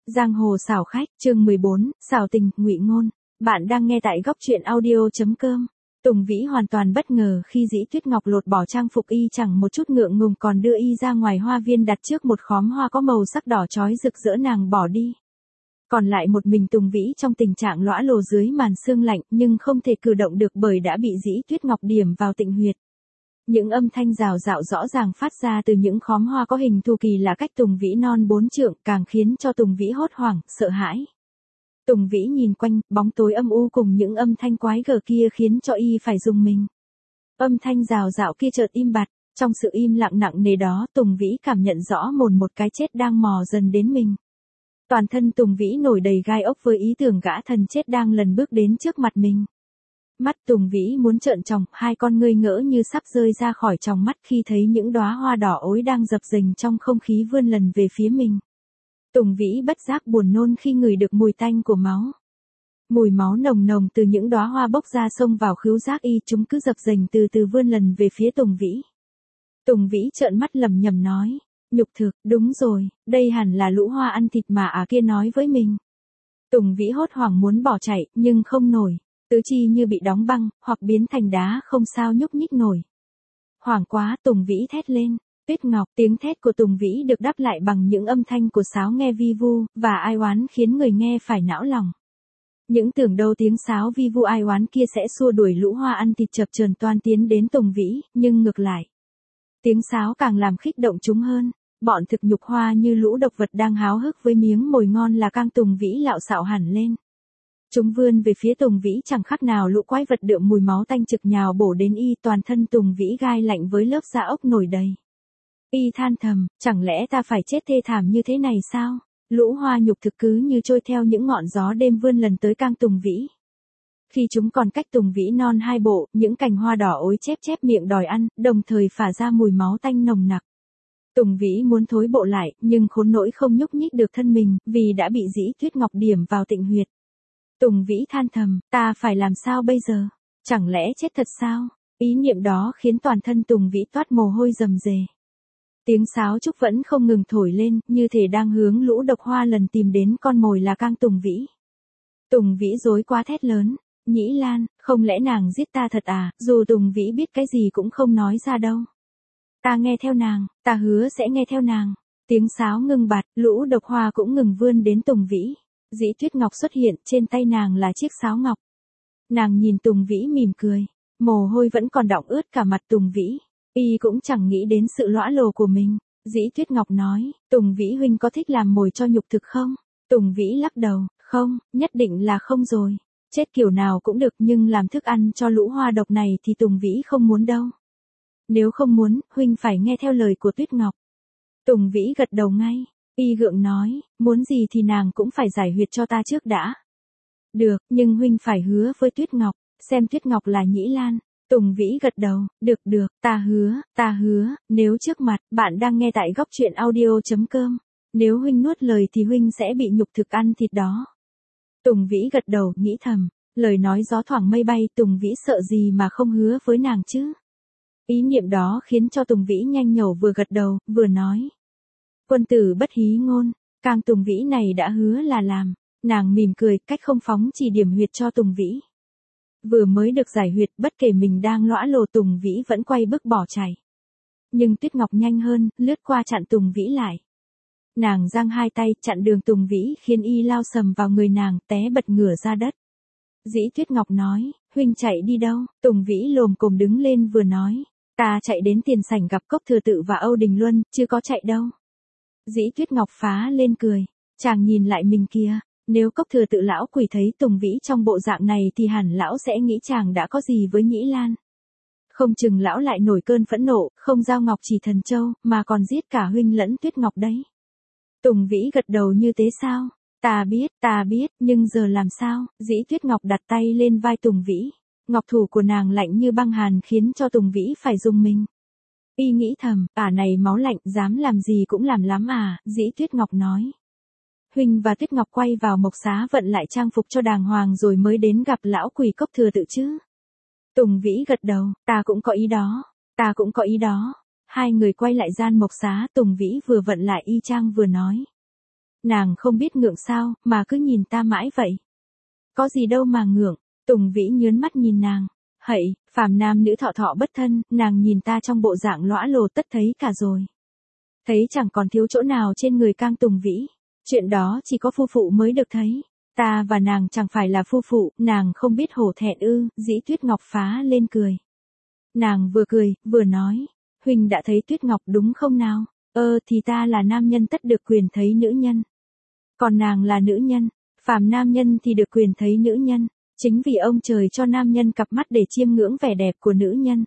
Giang hồ xảo khách, chương 14, xảo tình, ngụy ngôn. Bạn đang nghe tại góc truyện audio.com. Tùng Vĩ hoàn toàn bất ngờ khi Dĩ Tuyết Ngọc lột bỏ trang phục y chẳng một chút ngượng ngùng còn đưa y ra ngoài hoa viên đặt trước một khóm hoa có màu sắc đỏ chói rực rỡ nàng bỏ đi. Còn lại một mình Tùng Vĩ trong tình trạng lõa lồ dưới màn sương lạnh nhưng không thể cử động được bởi đã bị Dĩ Tuyết Ngọc điểm vào tịnh huyệt. Những âm thanh rào rạo rõ ràng phát ra từ những khóm hoa có hình thù kỳ lạ cách Tùng Vĩ non 4 trượng càng khiến cho Tùng Vĩ hốt hoảng, sợ hãi. Tùng Vĩ nhìn quanh, bóng tối âm u cùng những âm thanh quái gở kia khiến cho y phải rùng mình. Âm thanh rào rạo kia chợt im bặt, trong sự im lặng nặng nề đó Tùng Vĩ cảm nhận rõ một cái chết đang mò dần đến mình. Toàn thân Tùng Vĩ nổi đầy gai ốc với ý tưởng gã thần chết đang lần bước đến trước mặt mình. Mắt Tùng Vĩ muốn trợn tròng, hai con ngươi ngỡ như sắp rơi ra khỏi tròng mắt khi thấy những đóa hoa đỏ ối đang dập dềnh trong không khí vươn lần về phía mình. Tùng Vĩ bất giác buồn nôn khi ngửi được mùi tanh của máu. Mùi máu nồng nồng từ những đóa hoa bốc ra xông vào khứu giác y, chúng cứ dập dềnh từ từ vươn lần về phía Tùng Vĩ. Tùng Vĩ trợn mắt lẩm nhẩm nói, nhục thực, đúng rồi, đây hẳn là lũ hoa ăn thịt mà kia nói với mình. Tùng Vĩ hốt hoảng muốn bỏ chạy, nhưng không nổi. Tứ chi như bị đóng băng, hoặc biến thành đá không sao nhúc nhích nổi. Hoảng quá, Tùng Vĩ thét lên. Tuyết Ngọc, tiếng thét của Tùng Vĩ được đáp lại bằng những âm thanh của sáo nghe vi vu, và ai oán khiến người nghe phải não lòng. Những tưởng đâu tiếng sáo vi vu ai oán kia sẽ xua đuổi lũ hoa ăn thịt chập chờn toan tiến đến Tùng Vĩ, nhưng ngược lại. Tiếng sáo càng làm khích động chúng hơn. Bọn thực nhục hoa như lũ độc vật đang háo hức với miếng mồi ngon là cang Tùng Vĩ lạo xạo hẳn lên. Chúng vươn về phía Tùng Vĩ chẳng khác nào lũ quái vật đượm mùi máu tanh trực nhào bổ đến y, toàn thân Tùng Vĩ gai lạnh với lớp da ốc nổi đầy. Y than thầm, chẳng lẽ ta phải chết thê thảm như thế này sao? Lũ hoa nhục thực cứ như trôi theo những ngọn gió đêm vươn lần tới cang Tùng Vĩ. Khi chúng còn cách Tùng Vĩ non 2 bộ, những cành hoa đỏ ối chép chép miệng đòi ăn, đồng thời phả ra mùi máu tanh nồng nặc. Tùng Vĩ muốn thối bộ lại, nhưng khốn nỗi không nhúc nhích được thân mình, vì đã bị Dĩ Tuyết Ngọc điểm vào tịnh huyệt. Tùng Vĩ than thầm, ta phải làm sao bây giờ? Chẳng lẽ chết thật sao? Ý niệm đó khiến toàn thân Tùng Vĩ toát mồ hôi rầm rề. Tiếng sáo trúc vẫn không ngừng thổi lên, như thể đang hướng lũ độc hoa lần tìm đến con mồi là cang Tùng Vĩ. Tùng Vĩ rối quá thét lớn, Nhĩ Lan, không lẽ nàng giết ta thật à? Dù Tùng Vĩ biết cái gì cũng không nói ra đâu. Ta nghe theo nàng, ta hứa sẽ nghe theo nàng. Tiếng sáo ngừng bặt, lũ độc hoa cũng ngừng vươn đến Tùng Vĩ. Dĩ Tuyết Ngọc xuất hiện, trên tay nàng là chiếc sáo ngọc. Nàng nhìn Tùng Vĩ mỉm cười, mồ hôi vẫn còn đọng ướt cả mặt Tùng Vĩ. Y cũng chẳng nghĩ đến sự lõa lồ của mình. Dĩ Tuyết Ngọc nói, Tùng Vĩ huynh có thích làm mồi cho nhục thực không? Tùng Vĩ lắc đầu, không, nhất định là không rồi. Chết kiểu nào cũng được nhưng làm thức ăn cho lũ hoa độc này thì Tùng Vĩ không muốn đâu. Nếu không muốn, huynh phải nghe theo lời của Tuyết Ngọc. Tùng Vĩ gật đầu ngay. Y gượng nói, muốn gì thì nàng cũng phải giải huyệt cho ta trước đã. Được, nhưng huynh phải hứa với Tuyết Ngọc, xem Tuyết Ngọc là Nhĩ Lan. Tùng Vĩ gật đầu, được, ta hứa, nếu trước mặt, bạn đang nghe tại góc truyện audio.com. Nếu huynh nuốt lời thì huynh sẽ bị nhục thực ăn thịt đó. Tùng Vĩ gật đầu, nghĩ thầm, lời nói gió thoảng mây bay, Tùng Vĩ sợ gì mà không hứa với nàng chứ. Ý niệm đó khiến cho Tùng Vĩ nhanh nhẩu vừa gật đầu, vừa nói. Quân tử bất hí ngôn, cang Tùng Vĩ này đã hứa là làm. Nàng mỉm cười, cách không phóng chỉ điểm huyệt cho Tùng Vĩ. Vừa mới được giải huyệt, bất kể mình đang lõa lồ Tùng Vĩ vẫn quay bước bỏ chạy. Nhưng Tuyết Ngọc nhanh hơn, lướt qua chặn Tùng Vĩ lại. Nàng giang hai tay chặn đường Tùng Vĩ khiến y lao sầm vào người nàng, té bật ngửa ra đất. Dĩ Tuyết Ngọc nói, huynh chạy đi đâu? Tùng Vĩ lồm cồm đứng lên vừa nói, ta chạy đến tiền sảnh gặp Cốc Thừa Tự và Âu Đình Luân, chưa có chạy đâu. Dĩ Tuyết Ngọc phá lên cười, chàng nhìn lại mình kìa, nếu Cốc Thừa Tự lão quỷ thấy Tùng Vĩ trong bộ dạng này thì hẳn lão sẽ nghĩ chàng đã có gì với Nhĩ Lan. Không chừng lão lại nổi cơn phẫn nộ, không giao ngọc chỉ thần châu, mà còn giết cả huynh lẫn Tuyết Ngọc đấy. Tùng Vĩ gật đầu như thế sao? Ta biết, nhưng giờ làm sao? Dĩ Tuyết Ngọc đặt tay lên vai Tùng Vĩ. Ngọc thủ của nàng lạnh như băng hàn khiến cho Tùng Vĩ phải rùng mình. Y nghĩ thầm, này máu lạnh, dám làm gì cũng làm lắm à, Dĩ Tuyết Ngọc nói. Huynh và Tuyết Ngọc quay vào Mộc Xá vận lại trang phục cho đàng hoàng rồi mới đến gặp lão quỷ Cốc Thừa Tự chứ. Tùng Vĩ gật đầu, ta cũng có ý đó. Hai người quay lại gian Mộc Xá, Tùng Vĩ vừa vận lại y chang vừa nói. Nàng không biết ngượng sao, mà cứ nhìn ta mãi vậy. Có gì đâu mà ngượng, Tùng Vĩ nhớn mắt nhìn nàng. Hậy, phàm nam nữ thọ thọ bất thân, nàng nhìn ta trong bộ dạng lõa lồ tất thấy cả rồi. Thấy chẳng còn thiếu chỗ nào trên người Cang Tùng Vĩ. Chuyện đó chỉ có phu phụ mới được thấy. Ta và nàng chẳng phải là phu phụ, nàng không biết hổ thẹn ư, Dĩ Tuyết Ngọc phá lên cười. Nàng vừa cười, vừa nói, huynh đã thấy Tuyết Ngọc đúng không nào? Thì ta là nam nhân tất được quyền thấy nữ nhân. Còn nàng là nữ nhân, phàm nam nhân thì được quyền thấy nữ nhân. Chính vì ông trời cho nam nhân cặp mắt để chiêm ngưỡng vẻ đẹp của nữ nhân.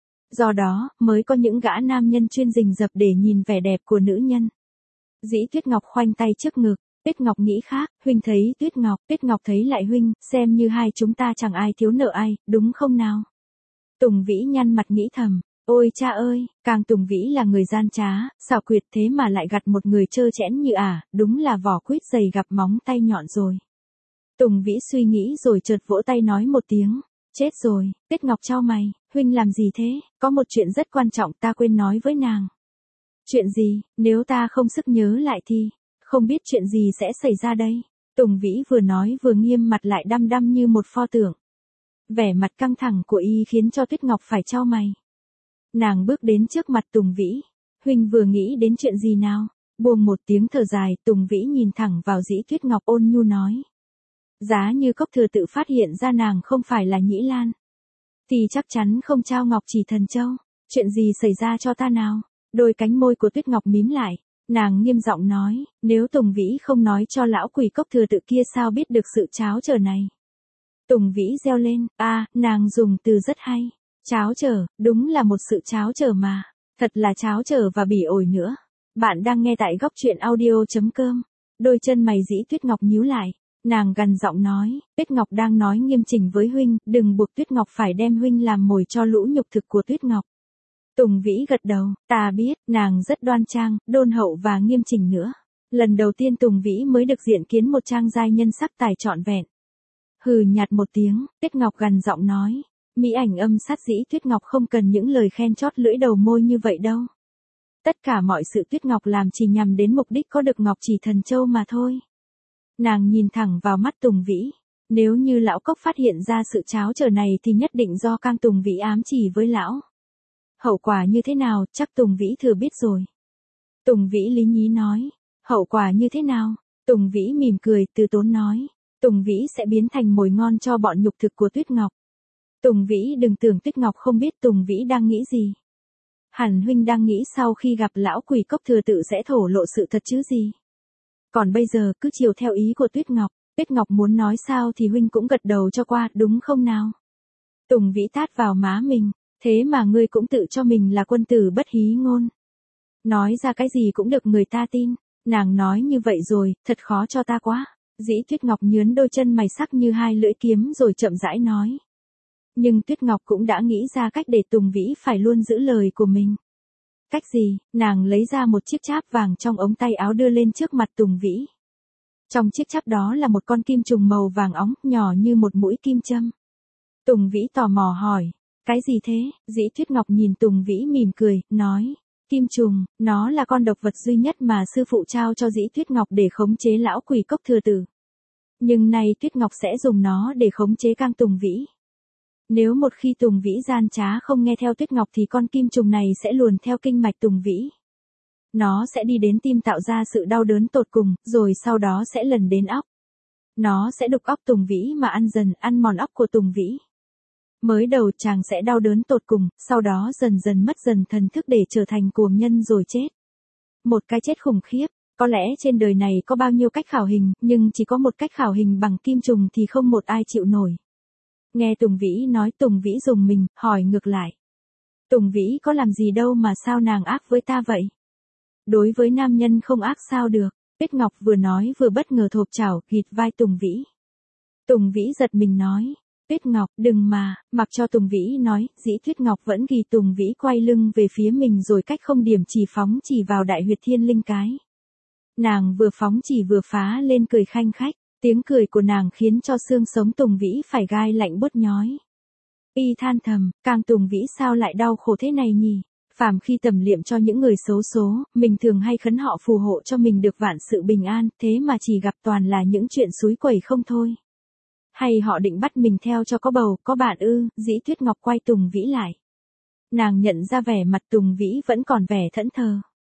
Do đó, mới có những gã nam nhân chuyên rình rập để nhìn vẻ đẹp của nữ nhân. Dĩ Tuyết Ngọc khoanh tay trước ngực, Tuyết Ngọc nghĩ khác, huynh thấy Tuyết Ngọc thấy lại huynh, xem như hai chúng ta chẳng ai thiếu nợ ai, đúng không nào? Tùng Vĩ nhăn mặt nghĩ thầm, ôi cha ơi, Cang Tùng Vĩ là người gian trá, xảo quyệt thế mà lại gặt một người trơ trẽn như đúng là vỏ quýt dày gặp móng tay nhọn rồi. Tùng Vĩ suy nghĩ rồi chợt vỗ tay nói một tiếng, chết rồi, Tuyết Ngọc chau mày, huynh làm gì thế, có một chuyện rất quan trọng ta quên nói với nàng. Chuyện gì, nếu ta không sức nhớ lại thì, không biết chuyện gì sẽ xảy ra đây. Tùng Vĩ vừa nói vừa nghiêm mặt lại đăm đăm như một pho tượng. Vẻ mặt căng thẳng của y khiến cho Tuyết Ngọc phải chau mày. Nàng bước đến trước mặt Tùng Vĩ, huynh vừa nghĩ đến chuyện gì nào? Buông một tiếng thở dài, Tùng Vĩ nhìn thẳng vào Dĩ Tuyết Ngọc ôn nhu nói. Giá như Cốc Thừa tự phát hiện ra nàng không phải là Nhĩ Lan, thì chắc chắn không trao ngọc chỉ thần châu. Chuyện gì xảy ra cho ta nào? Đôi cánh môi của Tuyết Ngọc mím lại, nàng nghiêm giọng nói, nếu Tùng Vĩ không nói cho lão quỷ Cốc Thừa tự kia sao biết được sự tráo trở này. Tùng Vĩ reo lên, nàng dùng từ rất hay. Tráo trở, đúng là một sự tráo trở mà. Thật là tráo trở và bỉ ổi nữa. Bạn đang nghe tại góc truyện audio.com. Đôi chân mày Dĩ Tuyết Ngọc nhíu lại. Nàng gằn giọng nói, Tuyết Ngọc đang nói nghiêm chỉnh với huynh, đừng buộc Tuyết Ngọc phải đem huynh làm mồi cho lũ nhục thực của Tuyết Ngọc. Tùng Vĩ gật đầu, ta biết, nàng rất đoan trang, đôn hậu và nghiêm chỉnh nữa. Lần đầu tiên Tùng Vĩ mới được diện kiến một trang giai nhân sắc tài trọn vẹn. Hừ nhạt một tiếng, Tuyết Ngọc gằn giọng nói, mỹ ảnh âm sát Dĩ Tuyết Ngọc không cần những lời khen chót lưỡi đầu môi như vậy đâu. Tất cả mọi sự Tuyết Ngọc làm chỉ nhằm đến mục đích có được ngọc chỉ thần châu mà thôi. Nàng nhìn thẳng vào mắt Tùng Vĩ, nếu như lão Cốc phát hiện ra sự tráo trở này thì nhất định do Cang Tùng Vĩ ám chỉ với lão. Hậu quả như thế nào, chắc Tùng Vĩ thừa biết rồi. Tùng Vĩ lý nhí nói, hậu quả như thế nào? Tùng Vĩ mỉm cười, từ tốn nói, Tùng Vĩ sẽ biến thành mồi ngon cho bọn nhục thực của Tuyết Ngọc. Tùng Vĩ đừng tưởng Tuyết Ngọc không biết Tùng Vĩ đang nghĩ gì. Hẳn huynh đang nghĩ sau khi gặp lão quỷ Cốc Thừa tự sẽ thổ lộ sự thật chứ gì. Còn bây giờ cứ chiều theo ý của Tuyết Ngọc, Tuyết Ngọc muốn nói sao thì huynh cũng gật đầu cho qua, đúng không nào? Tùng Vĩ tát vào má mình, thế mà ngươi cũng tự cho mình là quân tử bất hí ngôn. Nói ra cái gì cũng được người ta tin, nàng nói như vậy rồi, thật khó cho ta quá. Dĩ Tuyết Ngọc nhướn đôi chân mày sắc như hai lưỡi kiếm rồi chậm rãi nói. Nhưng Tuyết Ngọc cũng đã nghĩ ra cách để Tùng Vĩ phải luôn giữ lời của mình. Cách gì? Nàng lấy ra một chiếc cháp vàng trong ống tay áo đưa lên trước mặt Tùng Vĩ. Trong chiếc cháp đó là một con kim trùng màu vàng óng, nhỏ như một mũi kim châm. Tùng Vĩ tò mò hỏi, cái gì thế? Dĩ Tuyết Ngọc nhìn Tùng Vĩ mỉm cười, nói, kim trùng, nó là con độc vật duy nhất mà sư phụ trao cho Dĩ Tuyết Ngọc để khống chế lão quỷ Cốc Thừa tử. Nhưng nay Tuyết Ngọc sẽ dùng nó để khống chế Cang Tùng Vĩ. Nếu một khi Tùng Vĩ gian trá không nghe theo Tuyết Ngọc thì con kim trùng này sẽ luồn theo kinh mạch Tùng Vĩ. Nó sẽ đi đến tim tạo ra sự đau đớn tột cùng, rồi sau đó sẽ lần đến óc. Nó sẽ đục óc Tùng Vĩ mà ăn dần, ăn mòn óc của Tùng Vĩ. Mới đầu chàng sẽ đau đớn tột cùng, sau đó dần dần mất dần thần thức để trở thành cuồng nhân rồi chết. Một cái chết khủng khiếp, có lẽ trên đời này có bao nhiêu cách khảo hình, nhưng chỉ có một cách khảo hình bằng kim trùng thì không một ai chịu nổi. Nghe Tùng Vĩ nói Tùng Vĩ rùng mình, hỏi ngược lại. Tùng Vĩ có làm gì đâu mà sao nàng ác với ta vậy? Đối với nam nhân không ác sao được? Tuyết Ngọc vừa nói vừa bất ngờ thộp chảo, ghịt vai Tùng Vĩ. Tùng Vĩ giật mình nói. Tuyết Ngọc, đừng mà, mặc cho Tùng Vĩ nói, Dĩ Tuyết Ngọc vẫn ghi Tùng Vĩ quay lưng về phía mình rồi cách không điểm chỉ phóng chỉ vào đại huyệt thiên linh cái. Nàng vừa phóng chỉ vừa phá lên cười khanh khách, tiếng cười của nàng khiến cho xương sống Tùng Vĩ phải gai lạnh buốt nhói. Y than thầm, Cang Tùng Vĩ sao lại đau khổ thế này nhỉ? Phàm khi tầm liệm cho những người xấu số, mình thường hay khấn họ phù hộ cho mình được vạn sự bình an, thế mà chỉ gặp toàn là những chuyện xúi quẩy không thôi. Hay họ định bắt mình theo cho có bầu, có bạn ư? Dĩ Tuyết Ngọc quay Tùng Vĩ lại. Nàng nhận ra vẻ mặt Tùng Vĩ vẫn còn vẻ thẫn thờ.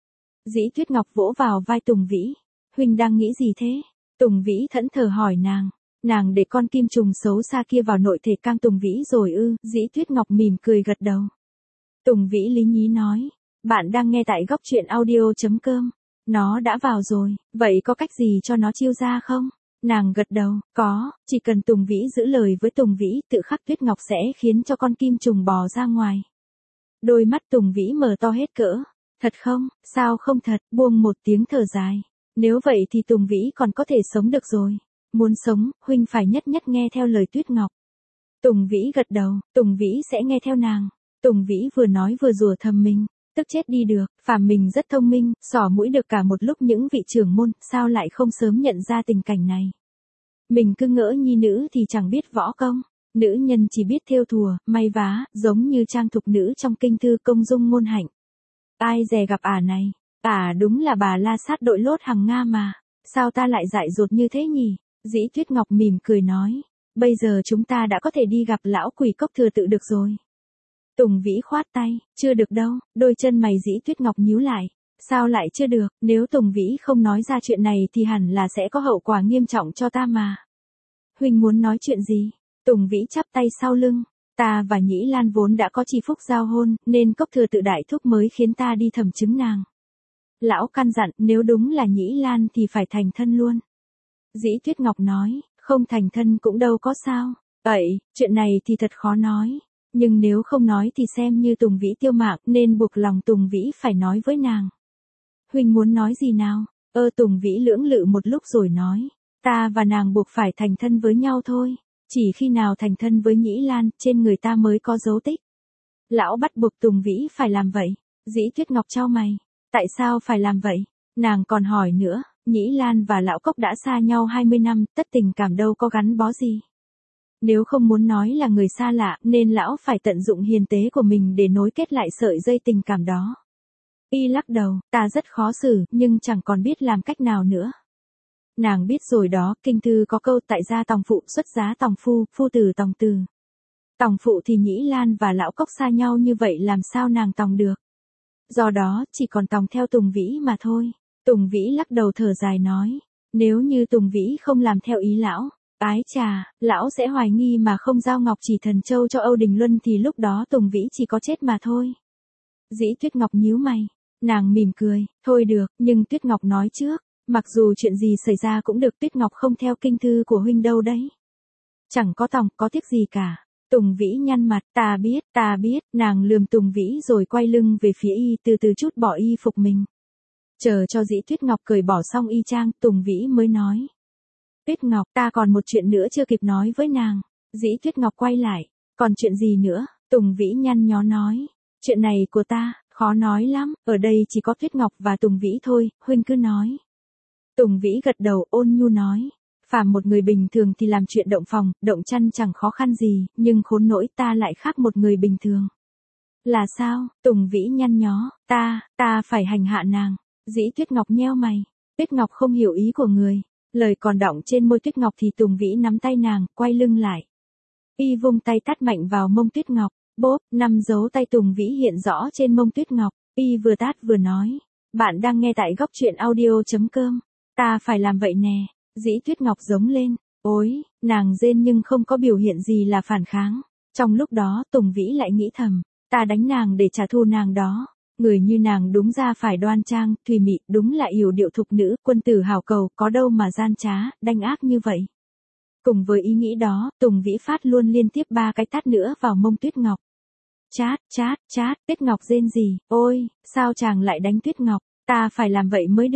Dĩ Tuyết Ngọc vỗ vào vai Tùng Vĩ. Huynh đang nghĩ gì thế? Tùng Vĩ thẫn thờ hỏi nàng. Nàng để con kim trùng xấu xa kia vào nội thể cang Tùng Vĩ rồi ư? Dĩ Tuyết Ngọc mỉm cười gật đầu. Tùng Vĩ lý nhí nói. Bạn đang nghe tại góc truyện audio.com. Nó đã vào rồi, vậy có cách gì cho nó chiêu ra không? Nàng gật đầu, có, chỉ cần Tùng Vĩ giữ lời với Tùng Vĩ, tự khắc Tuyết Ngọc sẽ khiến cho con kim trùng bò ra ngoài. Đôi mắt Tùng Vĩ mở to hết cỡ. Thật không? Sao không thật? Buông một tiếng thở dài. Nếu vậy thì Tùng Vĩ còn có thể sống được rồi. Muốn sống, huynh phải nhất nhất nghe theo lời Tuyết Ngọc. Tùng Vĩ gật đầu, Tùng Vĩ sẽ nghe theo nàng. Tùng Vĩ vừa nói vừa rủa thầm mình. Tức chết đi được, phàm mình rất thông minh, xỏ mũi được cả một lúc những vị trưởng môn, sao lại không sớm nhận ra tình cảnh này. Mình cứ ngỡ nhi nữ thì chẳng biết võ công, nữ nhân chỉ biết thêu thùa, may vá, giống như trang thục nữ trong kinh thư Công Dung Ngôn Hạnh. Ai dè gặp này, đúng là bà La Sát đội lốt Hằng Nga mà, sao ta lại dại dột như thế nhỉ? Dĩ Tuyết Ngọc mỉm cười nói, bây giờ chúng ta đã có thể đi gặp lão quỷ cốc thừa tự được rồi. Tùng Vĩ khoát tay, chưa được đâu, đôi chân mày Dĩ Tuyết Ngọc nhíu lại. Sao lại chưa được, nếu Tùng Vĩ không nói ra chuyện này thì hẳn là sẽ có hậu quả nghiêm trọng cho ta mà. Huynh muốn nói chuyện gì? Tùng Vĩ chắp tay sau lưng. Ta và Nhĩ Lan vốn đã có chi phúc giao hôn, nên cốc thừa tự đại thúc mới khiến ta đi thẩm chứng nàng. Lão căn dặn, nếu đúng là Nhĩ Lan thì phải thành thân luôn. Dĩ Tuyết Ngọc nói, không thành thân cũng đâu có sao. Vậy, chuyện này thì thật khó nói. Nhưng nếu không nói thì xem như Tùng Vĩ tiêu mạng, nên buộc lòng Tùng Vĩ phải nói với nàng. Huynh muốn nói gì nào? Tùng Vĩ lưỡng lự một lúc rồi nói. Ta và nàng buộc phải thành thân với nhau thôi. Chỉ khi nào thành thân với Nhĩ Lan, trên người ta mới có dấu tích. Lão bắt buộc Tùng Vĩ phải làm vậy. Dĩ Tuyết Ngọc chau mày. Tại sao phải làm vậy? Nàng còn hỏi nữa, Nhĩ Lan và Lão Cốc đã xa nhau 20 năm, tất tình cảm đâu có gắn bó gì. Nếu không muốn nói là người xa lạ, nên lão phải tận dụng hiền tế của mình để nối kết lại sợi dây tình cảm đó. Y lắc đầu, ta rất khó xử, nhưng chẳng còn biết làm cách nào nữa. Nàng biết rồi đó, kinh thư có câu tại gia tòng phụ xuất giá tòng phu, phu tử tòng từ. Tòng phụ thì Nhĩ Lan và Lão Cốc xa nhau như vậy làm sao nàng tòng được. Do đó, chỉ còn tòng theo Tùng Vĩ mà thôi. Tùng Vĩ lắc đầu thở dài nói, nếu như Tùng Vĩ không làm theo ý lão, ái chà, lão sẽ hoài nghi mà không giao ngọc chỉ thần châu cho Âu Đình Luân thì lúc đó Tùng Vĩ chỉ có chết mà thôi. Dĩ Tuyết Ngọc nhíu mày, nàng mỉm cười, thôi được, nhưng Tuyết Ngọc nói trước, mặc dù chuyện gì xảy ra cũng được, Tuyết Ngọc không theo kinh thư của huynh đâu đấy. Chẳng có tòng, có tiếc gì cả. Tùng Vĩ nhăn mặt, ta biết, nàng lườm Tùng Vĩ rồi quay lưng về phía y, từ từ chút bỏ y phục mình. Chờ cho Dĩ Tuyết Ngọc cởi bỏ xong y trang, Tùng Vĩ mới nói. Tuyết Ngọc, ta còn một chuyện nữa chưa kịp nói với nàng. Dĩ Tuyết Ngọc quay lại, còn chuyện gì nữa? Tùng Vĩ nhăn nhó nói. Chuyện này của ta, khó nói lắm, ở đây chỉ có Tuyết Ngọc và Tùng Vĩ thôi, huynh cứ nói. Tùng Vĩ gật đầu ôn nhu nói. Phàm một người bình thường thì làm chuyện động phòng, động chăn chẳng khó khăn gì, nhưng khốn nỗi ta lại khác một người bình thường. Là sao? Tùng Vĩ nhăn nhó, ta phải hành hạ nàng. Dĩ Tuyết Ngọc nheo mày. Tuyết Ngọc không hiểu ý của người. Lời còn đọng trên môi Tuyết Ngọc thì Tùng Vĩ nắm tay nàng, quay lưng lại. Y vung tay tát mạnh vào mông Tuyết Ngọc. Bốp, 5 dấu tay Tùng Vĩ hiện rõ trên mông Tuyết Ngọc. Y vừa tát vừa nói. Bạn đang nghe tại góc truyện audio.com. Ta phải làm vậy nè. Dĩ Tuyết Ngọc giống lên. Ôi, nàng rên nhưng không có biểu hiện gì là phản kháng. Trong lúc đó Tùng Vĩ lại nghĩ thầm. Ta đánh nàng để trả thù nàng đó. Người như nàng đúng ra phải đoan trang, thùy mị, đúng là yểu điệu thục nữ, quân tử hảo cầu, có đâu mà gian trá, đanh ác như vậy. Cùng với ý nghĩ đó, Tùng Vĩ phát luôn liên tiếp 3 cái tát nữa vào mông Tuyết Ngọc. Chát, Tuyết Ngọc rên gì, ôi, sao chàng lại đánh Tuyết Ngọc, ta phải làm vậy mới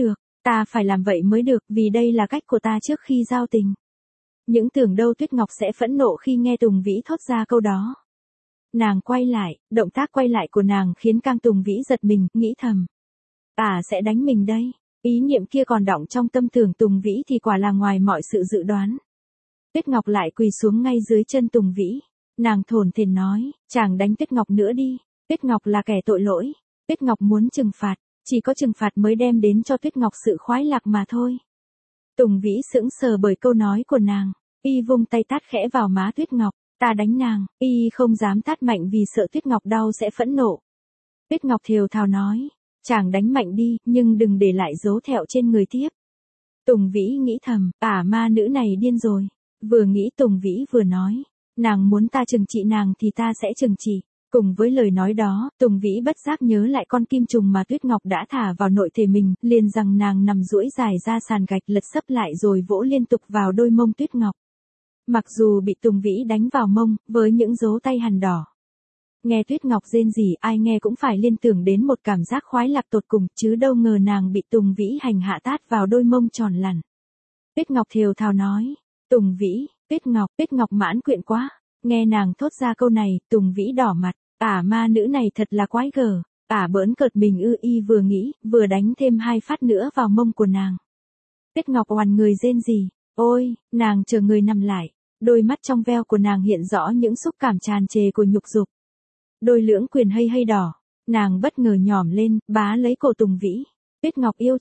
được, vì đây là cách của ta trước khi giao tình. Những tưởng đâu Tuyết Ngọc sẽ phẫn nộ khi nghe Tùng Vĩ thốt ra câu đó. Nàng quay lại, động tác quay lại của nàng khiến Cang Tùng Vĩ giật mình, nghĩ thầm. Sẽ đánh mình đây. Ý niệm kia còn đọng trong tâm tưởng Tùng Vĩ thì quả là ngoài mọi sự dự đoán. Tuyết Ngọc lại quỳ xuống ngay dưới chân Tùng Vĩ. Nàng thổn thển nói, chàng đánh Tuyết Ngọc nữa đi. Tuyết Ngọc là kẻ tội lỗi. Tuyết Ngọc muốn trừng phạt, chỉ có trừng phạt mới đem đến cho Tuyết Ngọc sự khoái lạc mà thôi. Tùng Vĩ sững sờ bởi câu nói của nàng, y vung tay tát khẽ vào má Tuyết Ngọc, ta đánh nàng, y không dám tát mạnh vì sợ Tuyết Ngọc đau sẽ phẫn nộ. Tuyết Ngọc thều thào nói, chàng đánh mạnh đi, nhưng đừng để lại dấu thẹo trên người tiếp. Tùng Vĩ nghĩ thầm, ma nữ này điên rồi. Vừa nghĩ Tùng Vĩ vừa nói, nàng muốn ta trừng trị nàng thì ta sẽ trừng trị. Cùng với lời nói đó, Tùng Vĩ bất giác nhớ lại con kim trùng mà Tuyết Ngọc đã thả vào nội thể mình, liền rằng nàng nằm duỗi dài ra sàn gạch lật sấp lại rồi vỗ liên tục vào đôi mông Tuyết Ngọc. Mặc dù bị Tùng Vĩ đánh vào mông, với những dấu tay hằn đỏ. Nghe Tuyết Ngọc rên rỉ, ai nghe cũng phải liên tưởng đến một cảm giác khoái lạc tột cùng, chứ đâu ngờ nàng bị Tùng Vĩ hành hạ tát vào đôi mông tròn lẳn. Tuyết Ngọc thều thào nói, Tùng Vĩ, Tuyết Ngọc mãn quyện quá. Nghe nàng thốt ra câu này, Tùng Vĩ đỏ mặt, ma nữ này thật là quái gở, bỡn cợt mình y vừa nghĩ, vừa đánh thêm 2 phát nữa vào mông của nàng. Tuyết Ngọc oằn người rên rỉ, ôi, nàng chờ người nằm lại, đôi mắt trong veo của nàng hiện rõ những xúc cảm tràn trề của nhục dục. Đôi lưỡng quyền hay đỏ, nàng bất ngờ nhỏm lên, bá lấy cổ Tùng Vĩ. Tuyết Ngọc yêu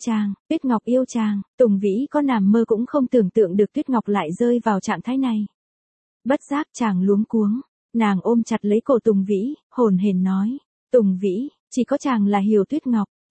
chàng, Tùng Vĩ có nằm mơ cũng không tưởng tượng được Tuyết Ngọc lại rơi vào trạng thái này. Bất giác chàng luống cuống, nàng ôm chặt lấy cổ Tùng Vĩ, hồn hển nói, Tùng Vĩ, chỉ có chàng là hiểu Tuyết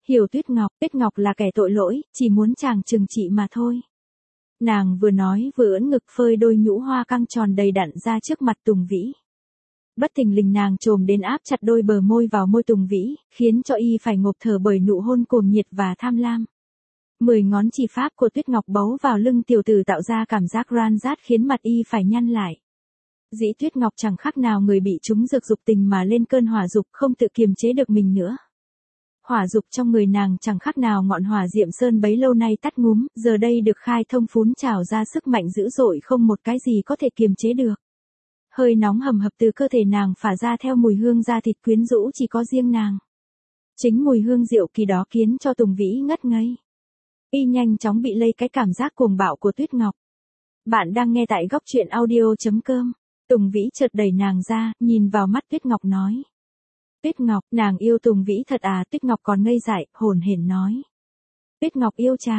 Ngọc là kẻ tội lỗi, chỉ muốn chàng trừng trị mà thôi. Nàng vừa nói vừa ưỡn ngực phơi đôi nhũ hoa căng tròn đầy đặn ra trước mặt Tùng Vĩ. Bất thình lình nàng chồm đến áp chặt đôi bờ môi vào môi Tùng Vĩ, khiến cho y phải ngộp thở bởi nụ hôn cuồng nhiệt và tham lam. 10 ngón chỉ pháp của Tuyết Ngọc bấu vào lưng tiểu tử tạo ra cảm giác ran rát khiến mặt y phải nhăn lại. Dĩ Tuyết Ngọc chẳng khác nào người bị trúng dược dục tình mà lên cơn hỏa dục không tự kiềm chế được mình nữa. Hỏa dục trong người nàng chẳng khác nào ngọn hỏa diệm sơn bấy lâu nay tắt ngúm, giờ đây được khai thông phún trào ra sức mạnh dữ dội không một cái gì có thể kiềm chế được. Hơi nóng hầm hập từ cơ thể nàng phả ra theo mùi hương da thịt quyến rũ chỉ có riêng nàng. Chính mùi hương diệu kỳ đó khiến cho Tùng Vĩ ngất ngây. Y nhanh chóng bị lây cái cảm giác cuồng bạo của Tuyết Ngọc. Bạn đang nghe tại góc truyện audio.com. Tùng Vĩ chợt đẩy nàng ra, nhìn vào mắt Tuyết Ngọc nói. Tuyết Ngọc, nàng yêu Tùng Vĩ thật à? Tuyết Ngọc còn ngây dại, hồn hển nói. Tuyết Ngọc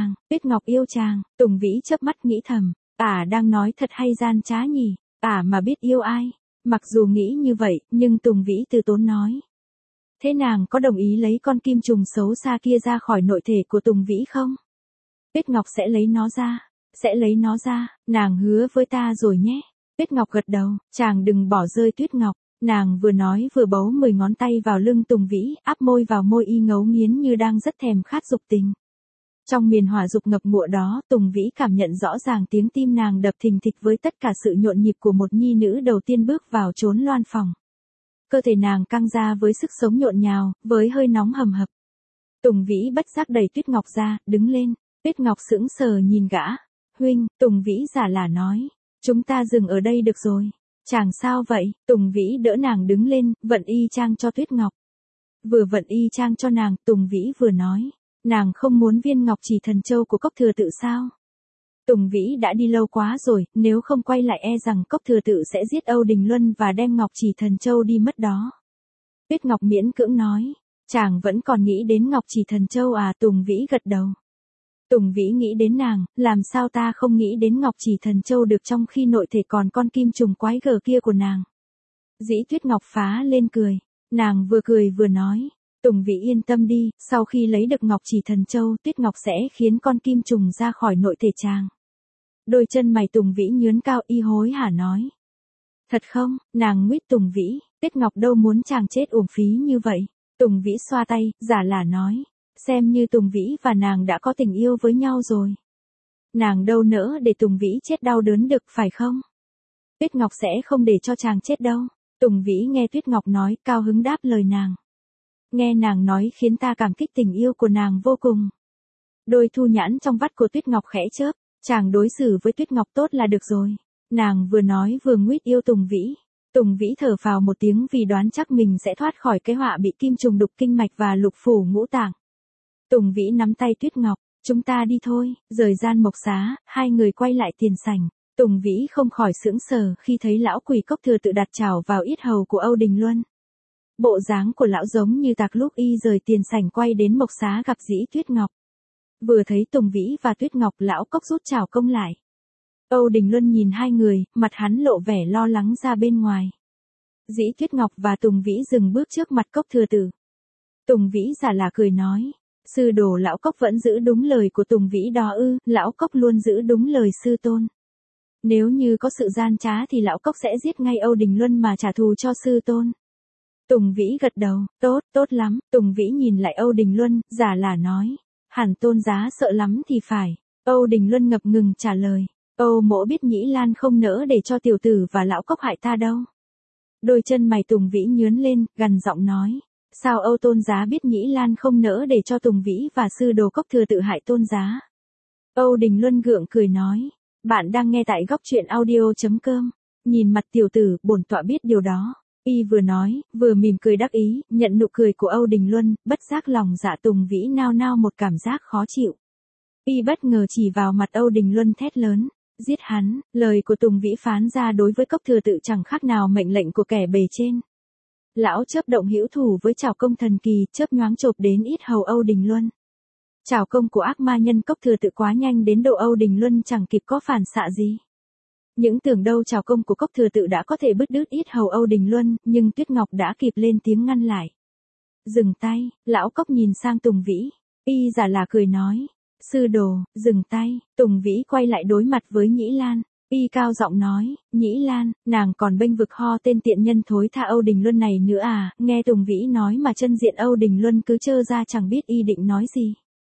yêu chàng, Tùng Vĩ chớp mắt nghĩ thầm, đang nói thật hay gian trá nhỉ, mà biết yêu ai. Mặc dù nghĩ như vậy, nhưng Tùng Vĩ từ tốn nói. Thế nàng có đồng ý lấy con kim trùng xấu xa kia ra khỏi nội thể của Tùng Vĩ không? Tuyết Ngọc sẽ lấy nó ra, nàng hứa với ta rồi nhé. Tuyết Ngọc gật đầu, chàng đừng bỏ rơi Tuyết Ngọc. Nàng vừa nói vừa bấu 10 ngón tay vào lưng Tùng Vĩ, áp môi vào môi y ngấu nghiến như đang rất thèm khát dục tình. Trong miền hỏa dục ngập ngụa đó, Tùng Vĩ cảm nhận rõ ràng tiếng tim nàng đập thình thịch với tất cả sự nhộn nhịp của một nhi nữ đầu tiên bước vào chốn loan phòng. Cơ thể nàng căng ra với sức sống nhộn nhào, với hơi nóng hầm hập. Tùng Vĩ bất giác đẩy Tuyết Ngọc ra, đứng lên. Tuyết Ngọc sững sờ nhìn gã. Huynh, Tùng Vĩ giả lả nói. Chúng ta dừng ở đây được rồi. Chàng sao vậy? Tùng Vĩ đỡ nàng đứng lên, vận y chang cho Tuyết Ngọc. Vừa vận y chang cho nàng, Tùng Vĩ vừa nói. Nàng không muốn viên ngọc chỉ thần châu của Cốc Thừa Tự sao? Tùng Vĩ đã đi lâu quá rồi, nếu không quay lại e rằng Cốc Thừa Tự sẽ giết Âu Đình Luân và đem ngọc chỉ thần châu đi mất đó. Tuyết Ngọc miễn cưỡng nói. Chàng vẫn còn nghĩ đến ngọc chỉ thần châu à? Tùng Vĩ gật đầu. Tùng Vĩ nghĩ đến nàng, làm sao ta không nghĩ đến ngọc chỉ thần châu được trong khi nội thể còn con kim trùng quái gở kia của nàng. Dĩ Tuyết Ngọc phá lên cười. Nàng vừa cười vừa nói. Tùng Vĩ yên tâm đi, sau khi lấy được ngọc chỉ thần châu, Tuyết Ngọc sẽ khiến con kim trùng ra khỏi nội thể chàng. Đôi chân mày Tùng Vĩ nhướn cao, y hối hả nói. Thật không? Nàng nguyết Tùng Vĩ, Tuyết Ngọc đâu muốn chàng chết uổng phí như vậy. Tùng Vĩ xoa tay, giả lả nói. Xem như Tùng Vĩ và nàng đã có tình yêu với nhau rồi. Nàng đâu nỡ để Tùng Vĩ chết đau đớn được phải không? Tuyết Ngọc sẽ không để cho chàng chết đâu. Tùng Vĩ nghe Tuyết Ngọc nói, cao hứng đáp lời nàng. Nghe nàng nói khiến ta cảm kích tình yêu của nàng vô cùng. Đôi thu nhãn trong vắt của Tuyết Ngọc khẽ chớp, chàng đối xử với Tuyết Ngọc tốt là được rồi. Nàng vừa nói vừa nguyết yêu Tùng Vĩ. Tùng Vĩ thở phào một tiếng vì đoán chắc mình sẽ thoát khỏi cái họa bị kim trùng đục kinh mạch và lục phủ ngũ tạng. Tùng Vĩ nắm tay Tuyết Ngọc, chúng ta đi thôi. Rời gian mộc xá, hai người quay lại tiền sảnh. Tùng Vĩ không khỏi sững sờ khi thấy lão quỷ Cốc Thừa Tự đặt chảo vào yết hầu của Âu Đình Luân. Bộ dáng của lão giống như tạc lúc y rời tiền sảnh quay đến Mộc Xá gặp Dĩ Tuyết Ngọc. Vừa thấy Tùng Vĩ và Tuyết Ngọc, lão Cốc rút chào công lại. Âu Đình Luân nhìn hai người, mặt hắn lộ vẻ lo lắng ra bên ngoài. Dĩ Tuyết Ngọc và Tùng Vĩ dừng bước trước mặt Cốc Thừa Tử. Tùng Vĩ giả là cười nói, sư đồ lão Cốc vẫn giữ đúng lời của Tùng Vĩ đó ư? Lão Cốc luôn giữ đúng lời sư tôn. Nếu như có sự gian trá thì lão Cốc sẽ giết ngay Âu Đình Luân mà trả thù cho sư tôn. Tùng Vĩ gật đầu, tốt, tốt lắm. Tùng Vĩ nhìn lại Âu Đình Luân, giả là nói, hẳn tôn giá sợ lắm thì phải. Âu Đình Luân ngập ngừng trả lời, Âu mỗ biết Nhĩ Lan không nỡ để cho tiểu tử và lão Cốc hại ta đâu. Đôi chân mày Tùng Vĩ nhướn lên, gằn giọng nói, sao Âu tôn giá biết Nhĩ Lan không nỡ để cho Tùng Vĩ và sư đồ Cốc Thừa Tự hại tôn giá? Âu Đình Luân gượng cười nói, bạn đang nghe tại góc truyện audio.com. Nhìn mặt tiểu tử, bổn tọa biết điều đó. Y vừa nói, vừa mỉm cười đắc ý, nhận nụ cười của Âu Đình Luân, bất giác lòng dạ Tùng Vĩ nao nao một cảm giác khó chịu. Y bất ngờ chỉ vào mặt Âu Đình Luân thét lớn, giết hắn. Lời của Tùng Vĩ phán ra đối với Cốc Thừa Tự chẳng khác nào mệnh lệnh của kẻ bề trên. Lão chớp động hữu thủ với trảo công thần kỳ, chớp nhoáng chộp đến yết hầu Âu Đình Luân. Trảo công của ác ma nhân Cốc Thừa Tự quá nhanh đến độ Âu Đình Luân chẳng kịp có phản xạ gì. Những tưởng đâu trảo công của Cốc Thừa Tự đã có thể bứt đứt yết hầu Âu Đình Luân, nhưng Tuyết Ngọc đã kịp lên tiếng ngăn lại. Dừng tay. Lão Cốc nhìn sang Tùng Vĩ. Y giả là cười nói, sư đồ, dừng tay. Tùng Vĩ quay lại đối mặt với Nhĩ Lan. Y cao giọng nói, Nhĩ Lan, nàng còn bênh vực ho tên tiện nhân thối tha Âu Đình Luân này nữa à? Nghe Tùng Vĩ nói mà chân diện Âu Đình Luân cứ trơ ra chẳng biết y định nói gì.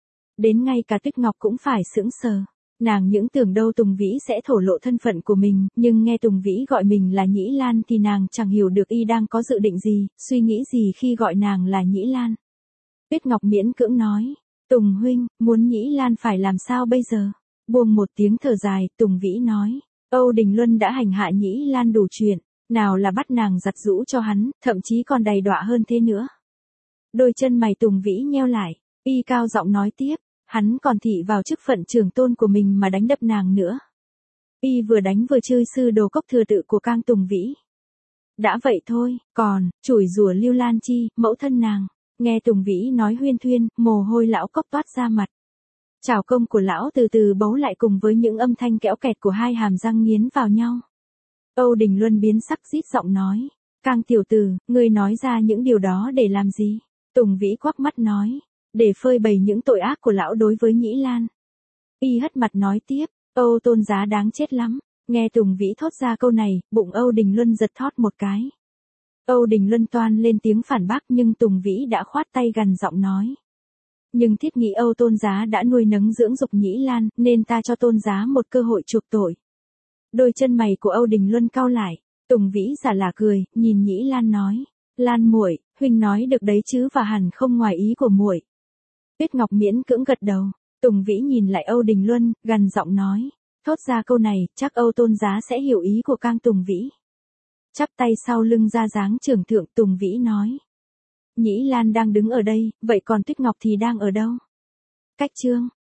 Đến ngay cả Tuyết Ngọc cũng phải sững sờ. Nàng những tưởng đâu Tùng Vĩ sẽ thổ lộ thân phận của mình, nhưng nghe Tùng Vĩ gọi mình là Nhĩ Lan thì nàng chẳng hiểu được y đang có dự định gì, suy nghĩ gì khi gọi nàng là Nhĩ Lan. Tuyết Ngọc miễn cưỡng nói, Tùng huynh, muốn Nhĩ Lan phải làm sao bây giờ? Buông một tiếng thở dài, Tùng Vĩ nói, Âu Đình Luân đã hành hạ Nhĩ Lan đủ chuyện, nào là bắt nàng giặt giũ cho hắn, thậm chí còn đầy đọa hơn thế nữa. Đôi chân mày Tùng Vĩ nheo lại, y cao giọng nói tiếp, hắn còn thị vào chức phận trưởng tôn của mình mà đánh đập nàng nữa. Y vừa đánh vừa chơi sư đồ Cốc Thừa Tự của Cang Tùng Vĩ. Đã vậy thôi, còn, chửi rủa Lưu Lan Chi, mẫu thân nàng. Nghe Tùng Vĩ nói huyên thuyên, mồ hôi lão Cốc toát ra mặt. Trảo công của lão từ từ bấu lại cùng với những âm thanh kẽo kẹt của hai hàm răng nghiến vào nhau. Âu Đình Luân biến sắc rít giọng nói, Cang tiểu tử, ngươi nói ra những điều đó để làm gì? Tùng Vĩ quắc mắt nói, để phơi bày những tội ác của lão đối với Nhĩ Lan. Y hất mặt nói tiếp, Âu tôn giá đáng chết lắm. Nghe Tùng Vĩ thốt ra câu này, bụng Âu Đình Luân giật thót một cái. Âu Đình Luân toan lên tiếng phản bác nhưng Tùng Vĩ đã khoát tay gằn giọng nói. Nhưng thiết nghĩ Âu tôn giá đã nuôi nấng dưỡng dục Nhĩ Lan, nên ta cho tôn giá một cơ hội chuộc tội. Đôi chân mày của Âu Đình Luân cau lại, Tùng Vĩ giả là cười, nhìn Nhĩ Lan nói, Lan muội, huynh nói được đấy chứ và hẳn không ngoài ý của muội. Tuyết Ngọc miễn cưỡng gật đầu, Tùng Vĩ nhìn lại Âu Đình Luân, gằn giọng nói, thốt ra câu này, chắc Âu tôn giá sẽ hiểu ý của Cang Tùng Vĩ. Chắp tay sau lưng ra dáng trưởng thượng, Tùng Vĩ nói. Nhĩ Lan đang đứng ở đây, vậy còn Tuyết Ngọc thì đang ở đâu? Cách chương.